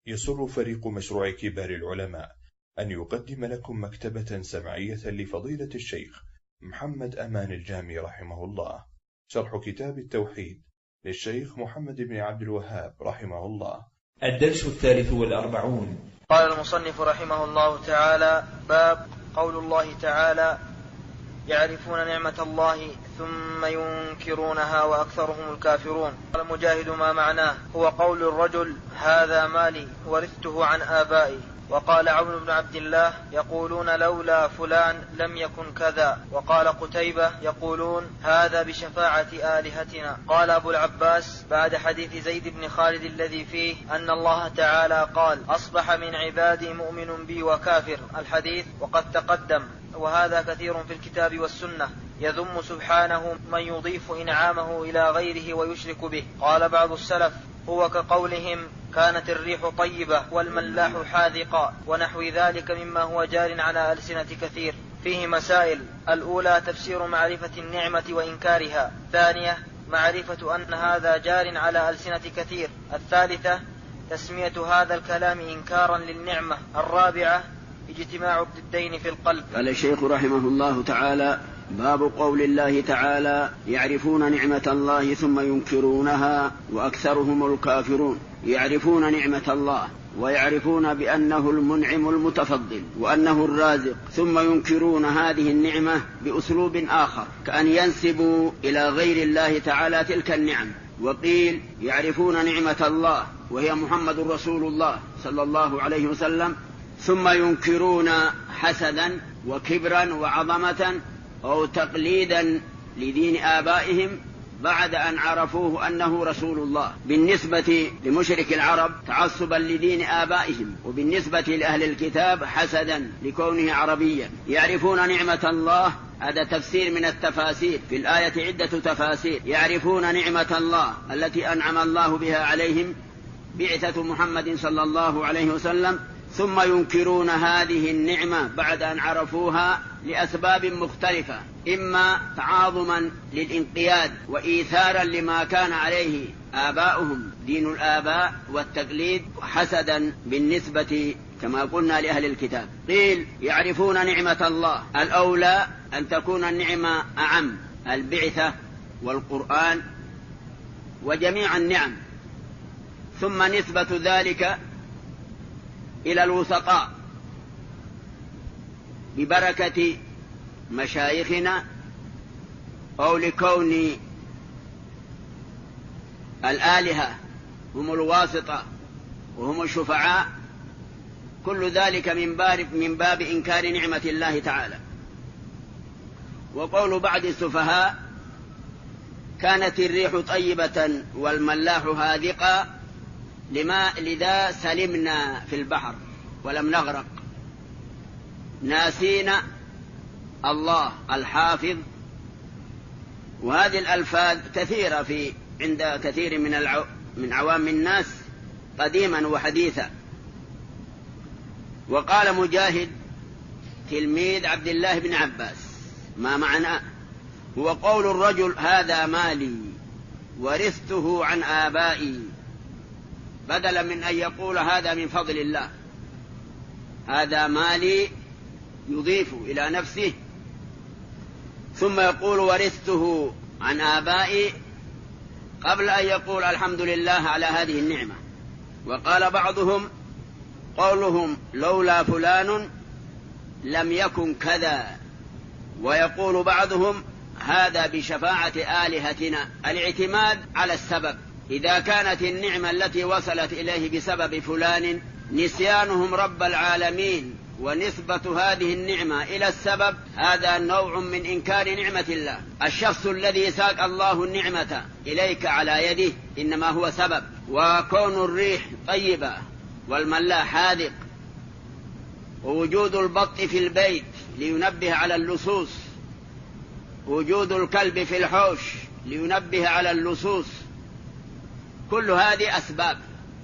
يسر فريق مشروع كبار العلماء أن يقدم لكم مكتبة سمعية لفضيلة الشيخ محمد أمان الجامي رحمه الله، شرح كتاب التوحيد للشيخ محمد بن عبد الوهاب رحمه الله. الدرس 43. قال المصنف رحمه الله تعالى: باب قول الله تعالى: يعرفون نعمة الله ثم ينكرونها وأكثرهم الكافرون. قال مجاهد: ما معناه؟ هو قول الرجل: هذا مالي ورثته عن آبائي. وقال عون بن عبد الله: يقولون لولا فلان لم يكن كذا. وقال قتيبة: يقولون هذا بشفاعة آلهتنا. قال أبو العباس بعد حديث زيد بن خالد الذي فيه أن الله تعالى قال: أصبح من عبادي مؤمن بي وكافر، الحديث وقد تقدم، وهذا كثير في الكتاب والسنة، يذم سبحانه من يضيف إنعامه إلى غيره ويشرك به. قال بعض السلف: هو كقولهم كانت الريح طيبة والملاح حاذقا، ونحو ذلك مما هو جار على ألسنة كثير. فيه مسائل: الأولى تفسير معرفة النعمة وإنكارها. الثانية معرفة أن هذا جار على ألسنة كثير. الثالثة تسمية هذا الكلام إنكارا للنعمة. الرابعة اجتماع الضدين في القلب. قال الشيخ رحمه الله تعالى: باب قول الله تعالى: يعرفون نعمة الله ثم ينكرونها وأكثرهم الكافرون. يعرفون نعمة الله ويعرفون بأنه المنعم المتفضل وأنه الرازق، ثم ينكرون هذه النعمة بأسلوب آخر، كأن ينسبوا إلى غير الله تعالى تلك النعم. وقيل يعرفون نعمة الله وهي محمد رسول الله صلى الله عليه وسلم، ثم ينكرون حسدا وكبرا وعظمة أو تقليدا لدين آبائهم بعد أن عرفوه أنه رسول الله. بالنسبة لمشرك العرب تعصبا لدين آبائهم، وبالنسبة لأهل الكتاب حسدا لكونه عربيا. يعرفون نعمة الله، هذا تفسير من التفاسير، في الآية عدة تفاسير. يعرفون نعمة الله التي أنعم الله بها عليهم، بعثة محمد صلى الله عليه وسلم، ثم ينكرون هذه النعمة بعد أن عرفوها لأسباب مختلفة، إما تعاظما للانقياد وإيثارا لما كان عليه آباؤهم دين الآباء والتقليد، حسدا بالنسبة كما قلنا لأهل الكتاب. قيل يعرفون نعمة الله، الأولى أن تكون النعمة أعم، البعثة والقرآن وجميع النعم، ثم نسبة ذلك إلى الوسطاء ببركة مشايخنا أو لكون الآلهة هم الواسطة وهم الشفعاء. كل ذلك من باب إنكار نعمة الله تعالى. وقول بعض السفهاء: كانت الريح طيبة والملاح هاذقا، لذا سلمنا في البحر ولم نغرق، ناسينا الله الحافظ. وهذه الألفاظ كثيرة عند كثير من عوام الناس قديما وحديثا. وقال مجاهد تلميذ عبد الله بن عباس: ما معناه؟ هو قول الرجل: هذا مالي ورثته عن آبائي، بدلا من أن يقول هذا من فضل الله. هذا مالي يضيف إلى نفسه، ثم يقول ورثته عن آبائي قبل أن يقول الحمد لله على هذه النعمة. وقال بعضهم قولهم لولا فلان لم يكن كذا. ويقول بعضهم هذا بشفاعة آلهتنا، الاعتماد على السبب. إذا كانت النعمة التي وصلت إليه بسبب فلان، نسيانهم رب العالمين ونسبة هذه النعمة إلى السبب، هذا نوع من إنكار نعمة الله. الشخص الذي ساق الله النعمة إليك على يده إنما هو سبب. وكون الريح طيبة والملاح حاذق، ووجود البط في البيت لينبه على اللصوص، وجود الكلب في الحوش لينبه على اللصوص، كل هذه أسباب.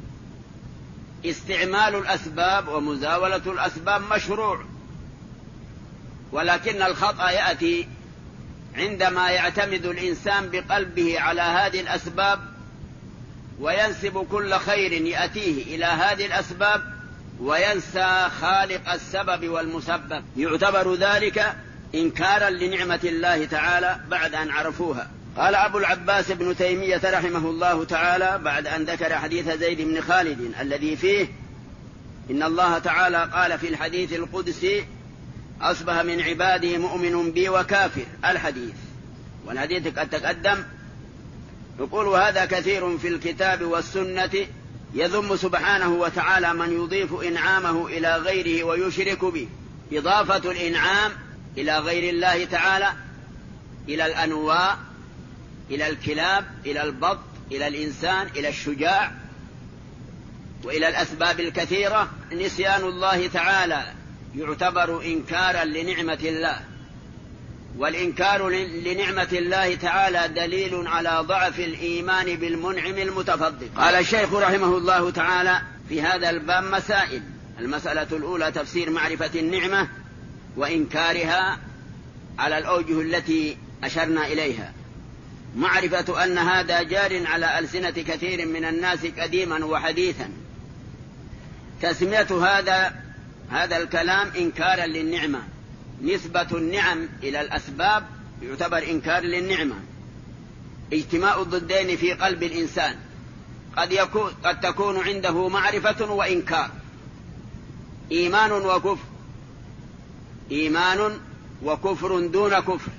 استعمال الأسباب ومزاولة الأسباب مشروع، ولكن الخطأ يأتي عندما يعتمد الإنسان بقلبه على هذه الأسباب وينسب كل خير يأتيه إلى هذه الأسباب وينسى خالق السبب والمسبب، يعتبر ذلك إنكارا لنعمة الله تعالى بعد أن عرفوها. قال أبو العباس ابن تيمية رحمه الله تعالى بعد أن ذكر حديث زيد بن خالد الذي فيه إن الله تعالى قال في الحديث القدسي أصبح من عباده مؤمن بي وكافر، الحديث، والحديث قد تقدم. يقول هذا كثير في الكتاب والسنة يذم سبحانه وتعالى من يضيف إنعامه إلى غيره ويشرك به. إضافة الإنعام إلى غير الله تعالى، إلى الأنواع، إلى الكلاب، إلى البط، إلى الإنسان، إلى الشجاع، وإلى الأسباب الكثيرة، نسيان الله تعالى يعتبر إنكارا لنعمة الله، والإنكار لنعمة الله تعالى دليل على ضعف الإيمان بالمنعم المتفضل. قال الشيخ رحمه الله تعالى في هذا الباب مسائل. المسألة الأولى تفسير معرفة النعمة وإنكارها على الأوجه التي أشرنا إليها. معرفة أن هذا جار على ألسنة كثير من الناس قديما وحديثا، تسمية هذا الكلام إنكارا للنعمة. نسبة النعم إلى الأسباب يعتبر إنكار للنعمة. اجتماع الضدين في قلب الإنسان، قد تكون عنده معرفة وإنكار، إيمان وكفر، إيمان وكفر دون كفر،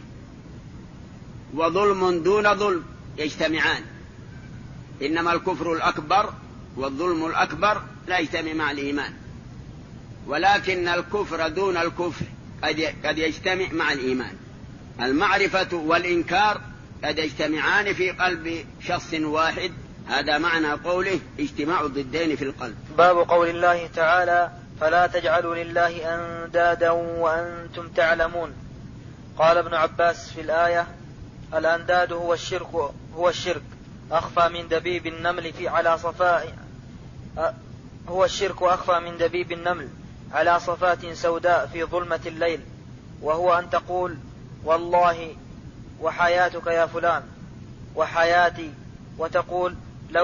وظلم دون ظلم يجتمعان. إنما الكفر الأكبر والظلم الأكبر لا يجتمع مع الإيمان، ولكن الكفر دون الكفر قد يجتمع مع الإيمان. المعرفة والإنكار قد يجتمعان في قلب شخص واحد، هذا معنى قوله اجتماع الضدين في القلب. باب قول الله تعالى فلا تجعلوا لله أندادا وأنتم تعلمون. قال ابن عباس في الآية الأنداد هو الشرك أخفى من دبيب النمل على صفاء، هو الشرك أخفى من دبيب النمل على صفات سوداء في ظلمة الليل، وهو أن تقول والله وحياتك يا فلان وحياتي، وتقول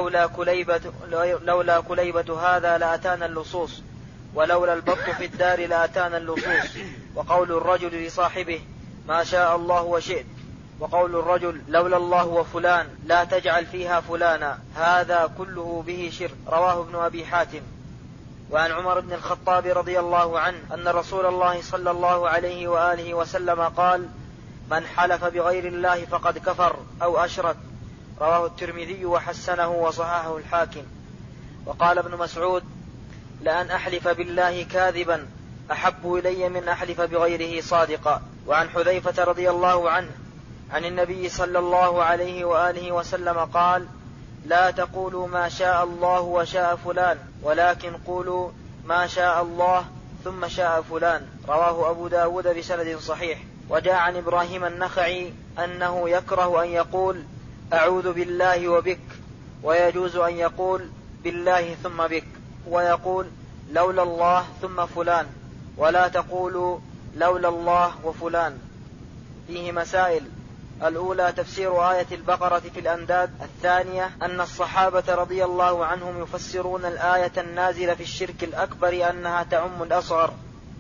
لولا كليبة هذا لأتانا اللصوص، ولولا البط في الدار لأتانا اللصوص. وقول الرجل لصاحبه ما شاء الله وشئت، وقول الرجل لولا الله وفلان لا تجعل فيها فلانا، هذا كله به شرك. رواه ابن أبي حاتم. وعن عمر بن الخطاب رضي الله عنه أن رسول الله صلى الله عليه وآله وسلم قال من حلف بغير الله فقد كفر أو أشرك. رواه الترمذي وحسنه وصححه الحاكم. وقال ابن مسعود لأن أحلف بالله كاذبا أحب إلي من أحلف بغيره صادقا. وعن حذيفة رضي الله عنه عن النبي صلى الله عليه وآله وسلم قال لا تقولوا ما شاء الله وشاء فلان، ولكن قولوا ما شاء الله ثم شاء فلان. رواه أبو داود بسند صحيح. وجاء عن إبراهيم النخعي أنه يكره أن يقول أعوذ بالله وبك، ويجوز أن يقول بالله ثم بك، ويقول لولا الله ثم فلان، ولا تقولوا لولا الله وفلان. فيه مسائل. الأولى تفسير آية البقرة في الأنداد. الثانية أن الصحابة رضي الله عنهم يفسرون الآية النازلة في الشرك الأكبر أنها تعم الأصغر.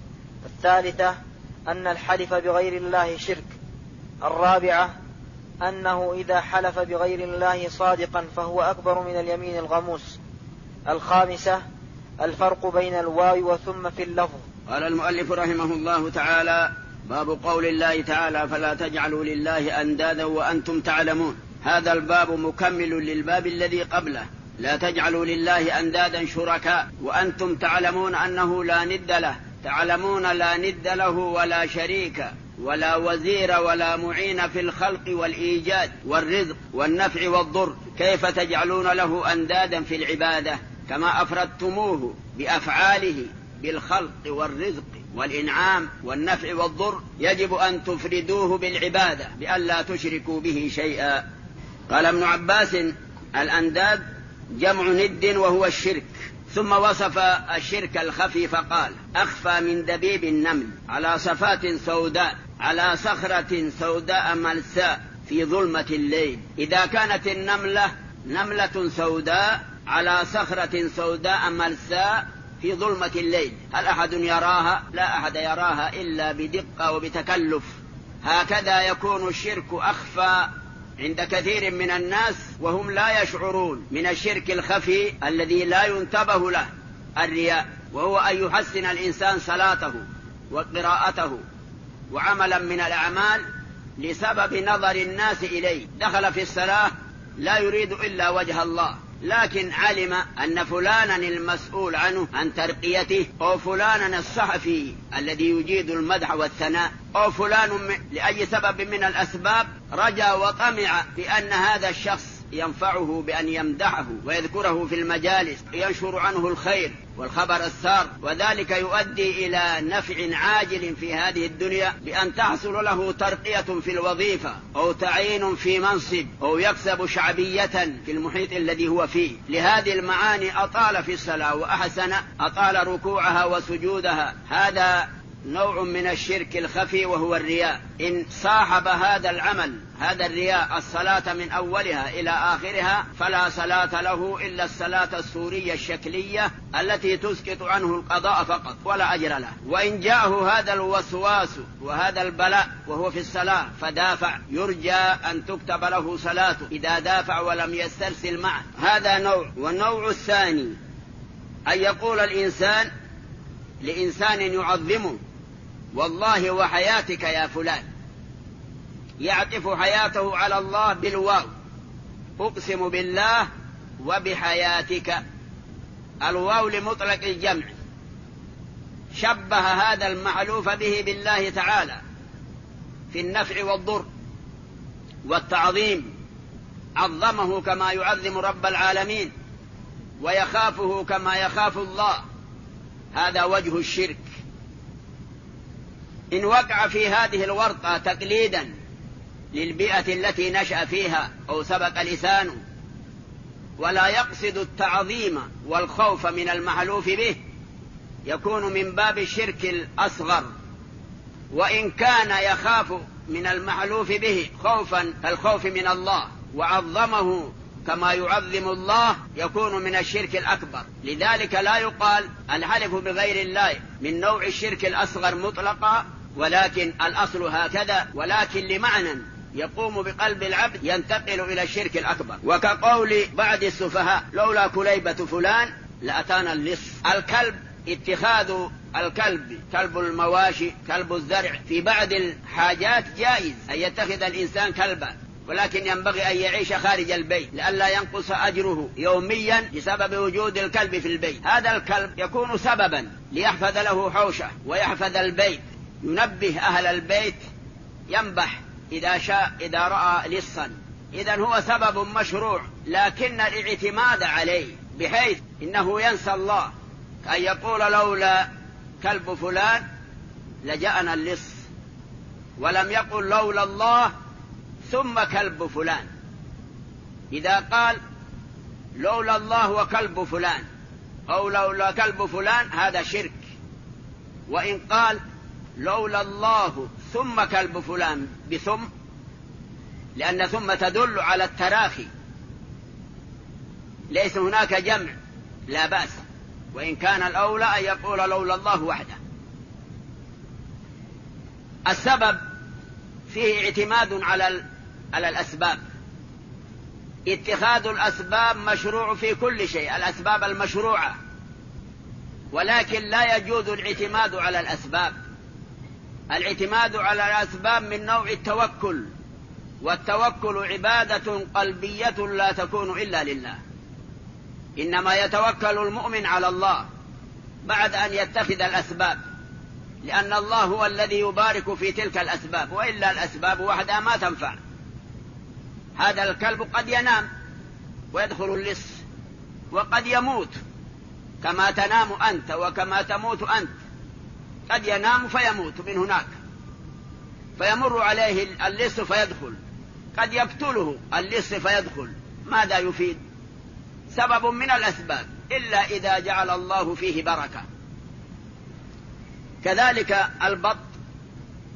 الثالثة أن الحلف بغير الله شرك. الرابعة أنه إذا حلف بغير الله صادقا فهو أكبر من اليمين الغموس. الخامسة الفرق بين الواو وثم في اللفظ. قال المؤلف رحمه الله تعالى باب قول الله تعالى فلا تجعلوا لله أندادا وأنتم تعلمون. هذا الباب مكمل للباب الذي قبله، لا تجعلوا لله أندادا شركاء وأنتم تعلمون أنه لا ند له، تعلمون لا ند له ولا شريك ولا وزير ولا معين في الخلق والإيجاد والرزق والنفع والضر، كيف تجعلون له أندادا في العبادة كما أفردتموه بأفعاله بالخلق والرزق والإنعام والنفع والضر؟ يجب أن تفردوه بالعبادة بأن لا تشركوا به شيئا. قال ابن عباس الأنداد جمع ند وهو الشرك، ثم وصف الشرك الخفي فقال أخفى من دبيب النمل على صفات سوداء على صخرة سوداء ملساء في ظلمة الليل. إذا كانت النملة نملة سوداء على صخرة سوداء ملساء في ظلمة الليل، هل أحد يراها؟ لا أحد يراها إلا بدقة وبتكلف. هكذا يكون الشرك أخفى عند كثير من الناس وهم لا يشعرون. من الشرك الخفي الذي لا ينتبه له الرياء، وهو أن يحسن الإنسان صلاته وقراءته وعملا من الأعمال لسبب نظر الناس إليه. دخل في الصلاة لا يريد إلا وجه الله، لكن علم أن فلانا المسؤول عنه عن ترقيته، أو فلانا الصحفي الذي يجيد المدح والثناء، أو فلان لأي سبب من الأسباب رجا وطمع بأن هذا الشخص ينفعه بأن يمدحه ويذكره في المجالس، ينشر عنه الخير والخبر السار، وذلك يؤدي إلى نفع عاجل في هذه الدنيا بأن تحصل له ترقية في الوظيفة أو تعيين في منصب أو يكسب شعبية في المحيط الذي هو فيه. لهذه المعاني أطال في الصلاة وأحسن، أطال ركوعها وسجودها. هذا نوع من الشرك الخفي وهو الرياء. إن صاحب هذا العمل هذا الرياء الصلاة من أولها إلى آخرها فلا صلاة له إلا الصلاة السورية الشكلية التي تسقط عنه القضاء فقط ولا أجر له. وإن جاءه هذا الوسواس وهذا البلاء وهو في الصلاة فدافع، يرجى أن تكتب له صلاته إذا دافع ولم يسترسل معه. هذا نوع. والنوع الثاني أن يقول الإنسان لإنسان يعظمه: والله وحياتك يا فلان، يعطف حياته على الله بالواو، أقسم بالله وبحياتك، الواو لمطلق الجمع، شبه هذا المحلوف به بالله تعالى في النفع والضر والتعظيم، عظمه كما يعظم رب العالمين ويخافه كما يخاف الله. هذا وجه الشرك. إن وقع في هذه الورطة تقليدا للبيئة التي نشأ فيها أو سبق لسانه ولا يقصد التعظيم والخوف من المحلوف به، يكون من باب الشرك الأصغر. وإن كان يخاف من المحلوف به خوفا كالخوف من الله وعظمه كما يعظم الله، يكون من الشرك الأكبر. لذلك لا يقال الحلف بغير الله من نوع الشرك الأصغر مطلقا، ولكن الأصل هكذا، ولكن لمعنى يقوم بقلب العبد ينتقل إلى الشرك الأكبر. وكقول بعض السفهاء: لولا كليبة فلان لأتانا اللص. الكلب، اتخاذ الكلب، كلب المواشي، كلب الزرع، في بعض الحاجات جائز أن يتخذ الإنسان كلبا، ولكن ينبغي أن يعيش خارج البيت لئلا ينقص أجره يوميا بسبب وجود الكلب في البيت. هذا الكلب يكون سببا ليحفظ له حوشه ويحفظ البيت، ينبه أهل البيت، ينبح إذا شاء إذا رأى لصا. إذن هو سبب مشروع، لكن الاعتماد عليه بحيث إنه ينسى الله، كأن يقول: لولا كلب فلان لجاءنا اللص، ولم يقل لولا الله ثم كلب فلان. إذا قال لولا الله وكلب فلان أو لولا كلب فلان هذا شرك. وإن قال لولا الله ثم كلب فلان بثم، لأن ثم تدل على التراخي، ليس هناك جمع لا بأس، وإن كان الأولى أن يقول لولا الله وحده. السبب فيه اعتماد على الأسباب. اتخاذ الأسباب مشروع في كل شيء، الأسباب المشروعة، ولكن لا يجوز الاعتماد على الأسباب. الاعتماد على الأسباب من نوع التوكل، والتوكل عبادة قلبية لا تكون إلا لله. إنما يتوكل المؤمن على الله بعد أن يتخذ الأسباب، لأن الله هو الذي يبارك في تلك الأسباب، وإلا الأسباب وحدها ما تنفع. هذا الكلب قد ينام ويدخل اللص، وقد يموت كما تنام أنت وكما تموت أنت. قد ينام فيموت من هناك، فيمر عليه اللص فيدخل، قد يقتله اللص فيدخل. ماذا يفيد؟ سبب من الأسباب، إلا إذا جعل الله فيه بركة. كذلك البط،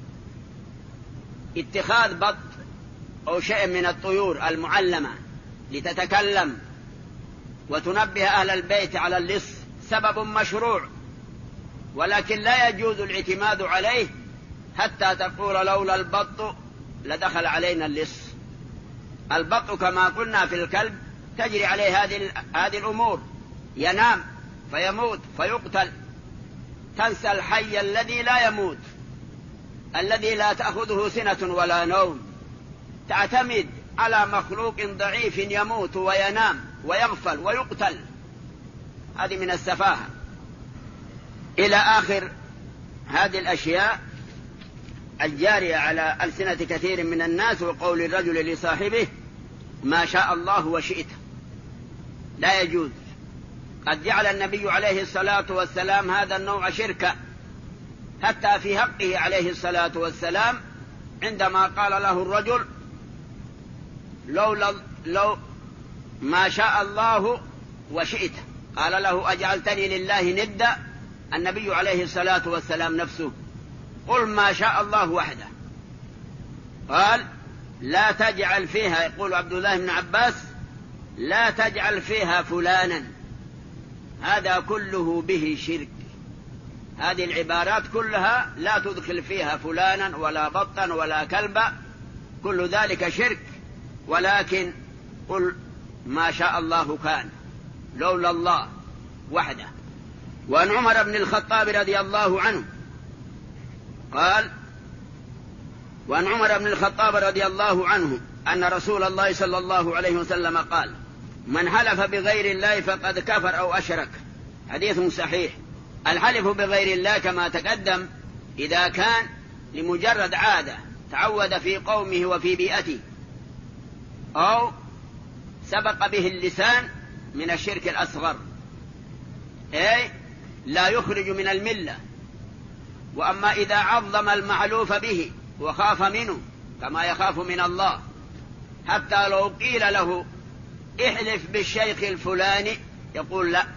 اتخاذ بط أو شيء من الطيور المعلمة لتتكلم وتنبه أهل البيت على اللص سبب مشروع، ولكن لا يجوز الاعتماد عليه حتى تقول لولا البط لدخل علينا اللص. البط كما قلنا في الكلب تجري عليه هذه الأمور، ينام فيموت فيقتل. تنسى الحي الذي لا يموت، الذي لا تأخذه سنة ولا نوم، تعتمد على مخلوق ضعيف يموت وينام ويغفل ويقتل. هذه من السفاهة. إلى آخر هذه الأشياء الجارية على ألسنة كثير من الناس، وقول الرجل لصاحبه ما شاء الله وشئت، لا يجوز. قد جعل النبي عليه الصلاة والسلام هذا النوع شركا، حتى في حقه عليه الصلاة والسلام عندما قال له الرجل لو ما شاء الله وشئت، قال له أجعلتني لله ندا. النبي عليه الصلاة والسلام نفسه قل ما شاء الله وحده. قال لا تجعل فيها، يقول عبد الله بن عباس لا تجعل فيها فلانا، هذا كله به شرك. هذه العبارات كلها لا تدخل فيها فلانا ولا بطا ولا كلبا، كل ذلك شرك. ولكن قل ما شاء الله كان، لولا الله وحده. وعن عمر بن الخطاب رضي الله عنه قال وعن عمر بن الخطاب رضي الله عنه أن رسول الله صلى الله عليه وسلم قال من حلف بغير الله فقد كفر أو أشرك. حديث صحيح. الحلف بغير الله كما تقدم إذا كان لمجرد عادة تعود في قومه وفي بيئته، أو سبق به اللسان من الشرك الأصغر، أي لا يخرج من الملة. وأما إذا عظم المعلوف به وخاف منه كما يخاف من الله، حتى لو قيل له احلف بالشيخ الفلاني يقول لا،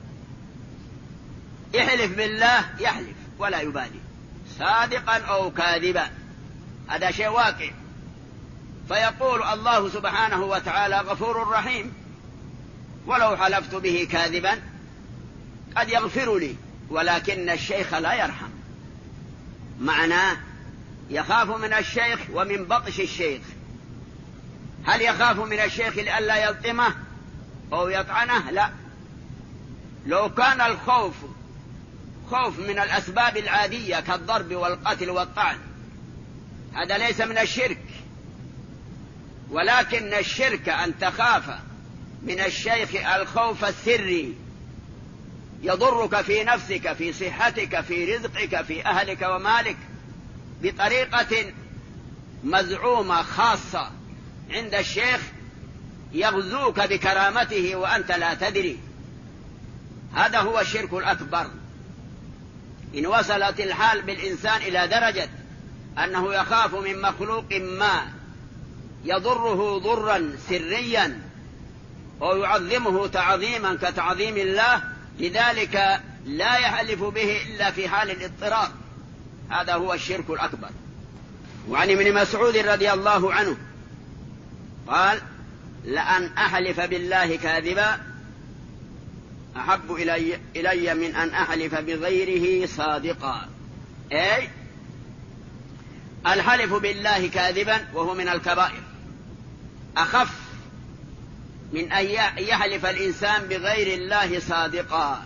احلف بالله يحلف ولا يبالي صادقا أو كاذبا، هذا شيء واقع. فيقول الله سبحانه وتعالى غفور رحيم، ولو حلفت به كاذبا قد يغفر لي، ولكن الشيخ لا يرحم. معناه يخاف من الشيخ ومن بطش الشيخ. هل يخاف من الشيخ لئلا يلطمه أو يطعنه؟ لا. لو كان الخوف خوف من الأسباب العادية كالضرب والقتل والطعن هذا ليس من الشرك، ولكن الشرك أن تخاف من الشيخ الخوف السري يضرك في نفسك، في صحتك، في رزقك، في أهلك ومالك، بطريقة مزعومة خاصة عند الشيخ يغزوك بكرامته وأنت لا تدري. هذا هو الشرك الأكبر. إن وصلت الحال بالإنسان إلى درجة أنه يخاف من مخلوق ما يضره ضرا سريا أو يعظمه تعظيما كتعظيم الله، لذلك لا يحلف به إلا في حال الاضطرار، هذا هو الشرك الأكبر. وعن ابن مسعود رضي الله عنه قال لأن أحلف بالله كاذبا أحب إلي من أن أحلف بغيره صادقا. أي الحلف بالله كاذبا وهو من الكبائر أخف من أن يحلف الإنسان بغير الله صادقا،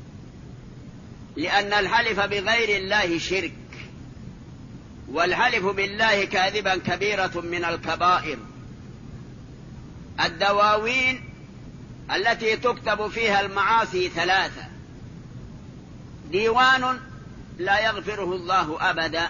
لأن الحلف بغير الله شرك، والحلف بالله كاذبا كبيرة من الكبائر. الدواوين التي تكتب فيها المعاصي ثلاثة: ديوان لا يغفره الله أبدا،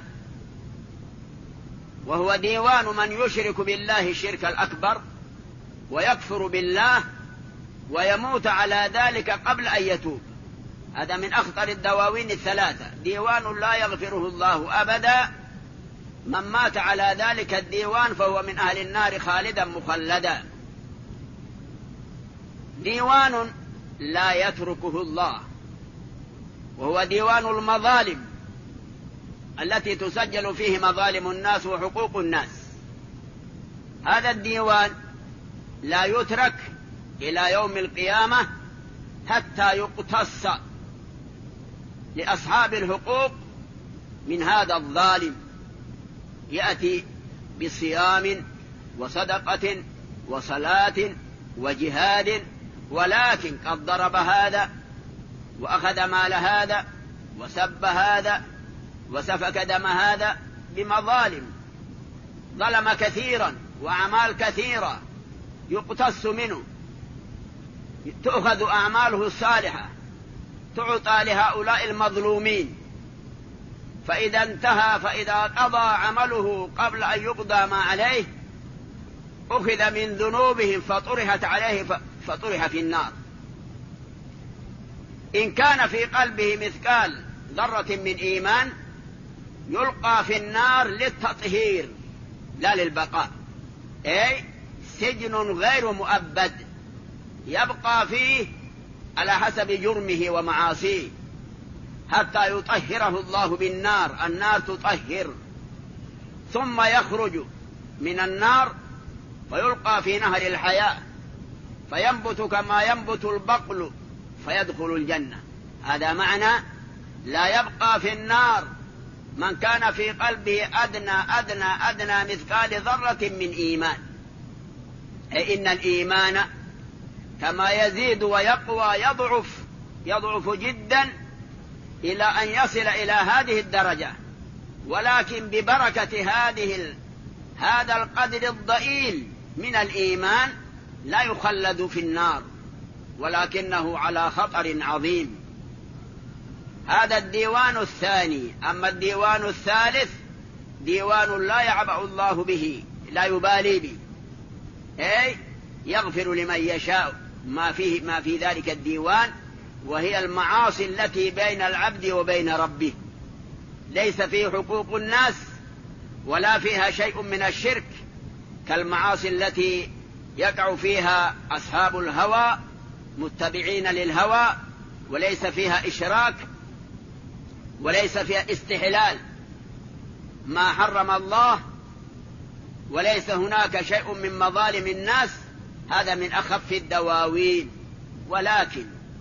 وهو ديوان من يشرك بالله الشرك الأكبر ويكفر بالله ويموت على ذلك قبل أن يتوب، هذا من أخطر الدواوين الثلاثة. ديوان لا يغفره الله أبدا، من مات على ذلك الديوان فهو من أهل النار خالدا مخلدا. ديوان لا يتركه الله، وهو ديوان المظالم التي تسجل فيه مظالم الناس وحقوق الناس. هذا الديوان لا يترك إلى يوم القيامة حتى يقتص لأصحاب الحقوق من هذا الظالم. يأتي بصيام وصدقة وصلاة وجهاد، ولكن قد ضرب هذا وأخذ مال هذا وسب هذا وسفك دم هذا بمظالم، ظلم كثيرا وأعمال كثيرة يقتص منه، تؤخذ أعماله الصالحة تعطى لهؤلاء المظلومين، فإذا انتهى فإذا قضى عمله قبل أن يقضى ما عليه أخذ من ذنوبهم فطرحت عليه فطرح في النار. إن كان في قلبه مثقال ذرة من إيمان يلقى في النار للتطهير لا للبقاء، أي سجن غير مؤبد يبقى فيه على حسب جرمه ومعاصيه حتى يطهره الله بالنار. النار تطهر، ثم يخرج من النار فيلقى في نهر الحياة فينبت كما ينبت البقل فيدخل الجنة. هذا معنى لا يبقى في النار من كان في قلبه أدنى مثقال ذرة من إيمان. أي إن الإيمان كما يزيد ويقوى يضعف جدا إلى أن يصل إلى هذه الدرجة، ولكن ببركة هذا القدر الضئيل من الإيمان لا يخلد في النار، ولكنه على خطر عظيم. هذا الديوان الثاني. أما الديوان الثالث ديوان لا يعبأ الله به، لا يبالي به، أي يغفر لمن يشاء ما في ذلك الديوان، وهي المعاصي التي بين العبد وبين ربه، ليس فيه حقوق الناس ولا فيها شيء من الشرك كالمعاصي التي يقع فيها أصحاب الهوى متبعين للهوى، وليس فيها إشراك وليس فيها استحلال ما حرم الله، وليس هناك شيء من مظالم الناس. هذا من أخف الدواوين. ولكن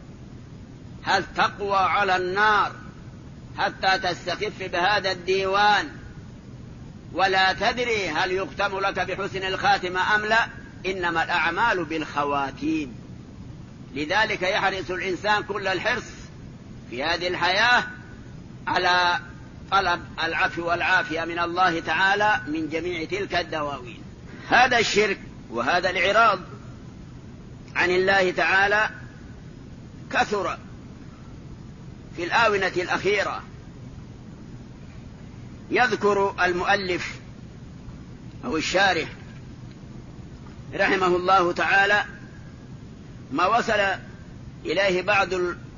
هل تقوى على النار حتى تستخف بهذا الديوان ولا تدري هل يختم لك بحسن الخاتمة أم لا؟ إنما الأعمال بالخواتيم. لذلك يحرص الإنسان كل الحرص في هذه الحياة على طلب العفو والعافية من الله تعالى من جميع تلك الدواوين. هذا الشرك وهذا الإعراض عن الله تعالى كثر في الآونة الأخيرة. يذكر المؤلف أو الشارح رحمه الله تعالى ما وصل إليه بعض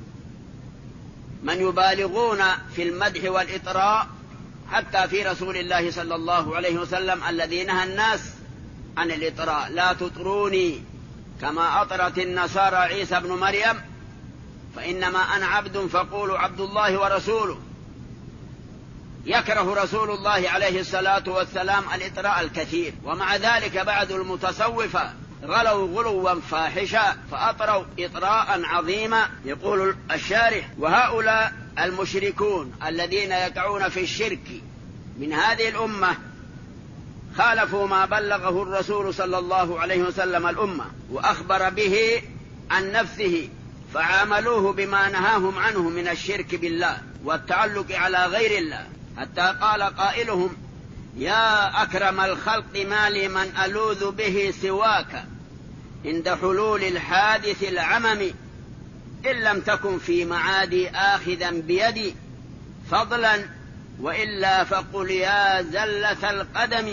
من يبالغون في المدح والإطراء حتى في رسول الله صلى الله عليه وسلم الذي نهى الناس عن الإطراء. لا تطروني كما أطرت النصارى عيسى بن مريم، فإنما أنا عبد فقولوا عبد الله ورسوله. يكره رسول الله عليه الصلاة والسلام الإطراء الكثير، ومع ذلك بعض المتصوفة غلوا غلوا فاحشا فأطروا إطراء عظيما. يقول الشارح: وهؤلاء المشركون الذين يقعون في الشرك من هذه الأمة خالفوا ما بلغه الرسول صلى الله عليه وسلم الأمة وأخبر به عن نفسه، فعاملوه بما نهاهم عنه من الشرك بالله والتعلق على غير الله، حتى قال قائلهم: يا أكرم الخلق ما لي من ألوذ به سواك عند حلول الحادث العمم، إن لم تكن في معادي آخذا بيدي فضلا وإلا فقل يا زلة القدم،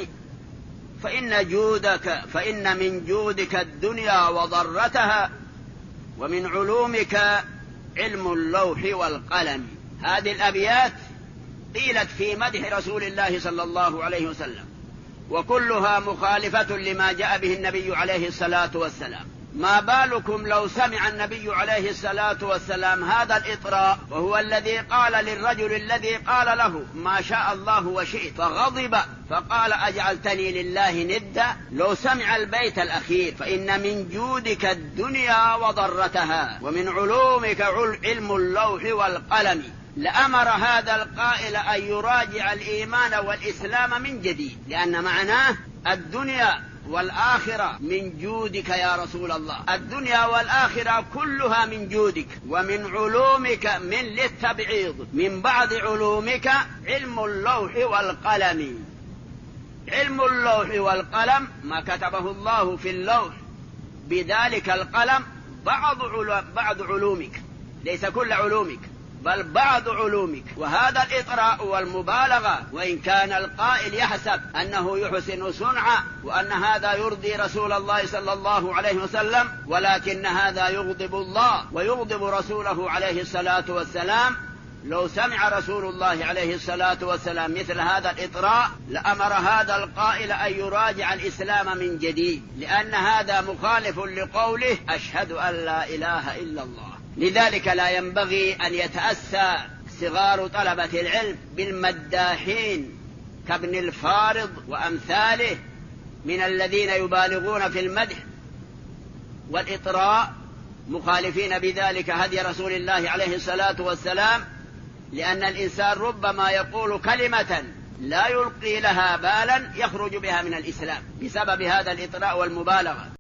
فإن من جودك الدنيا وضرتها ومن علومك علم اللوح والقلم. هذه الأبيات قيلت في مدح رسول الله صلى الله عليه وسلم، وكلها مخالفة لما جاء به النبي عليه الصلاة والسلام ما بالكم لو سمع النبي عليه الصلاة والسلام هذا الإطراء، وهو الذي قال للرجل الذي قال له ما شاء الله وشئت، فغضب فقال أجعلتني لله ندا. لو سمع البيت الأخير: فإن من جودك الدنيا وضرتها ومن علومك علم اللوح والقلم، لأمر هذا القائل أن يراجع الإيمان والإسلام من جديد، لأن معناه الدنيا والآخرة من جودك يا رسول الله، الدنيا والآخرة كلها من جودك، ومن علومك من للتبعيض، من بعض علومك علم اللوح والقلم. علم اللوح والقلم ما كتبه الله في اللوح، بذلك القلم بعض علومك، ليس كل علومك بل بعض علومك. وهذا الإطراء والمبالغة، وإن كان القائل يحسب أنه يحسن صنعا وأن هذا يرضي رسول الله صلى الله عليه وسلم، ولكن هذا يغضب الله ويغضب رسوله عليه الصلاة والسلام. لو سمع رسول الله عليه الصلاة والسلام مثل هذا الإطراء لأمر هذا القائل أن يراجع الإسلام من جديد، لأن هذا مخالف لقوله أشهد أن لا إله إلا الله. لذلك لا ينبغي أن يتأسى صغار طلبة العلم بالمداحين كابن الفارض وأمثاله من الذين يبالغون في المدح والإطراء، مخالفين بذلك هدي رسول الله عليه الصلاة والسلام، لأن الإنسان ربما يقول كلمة لا يلقي لها بالا يخرج بها من الإسلام بسبب هذا الإطراء والمبالغة.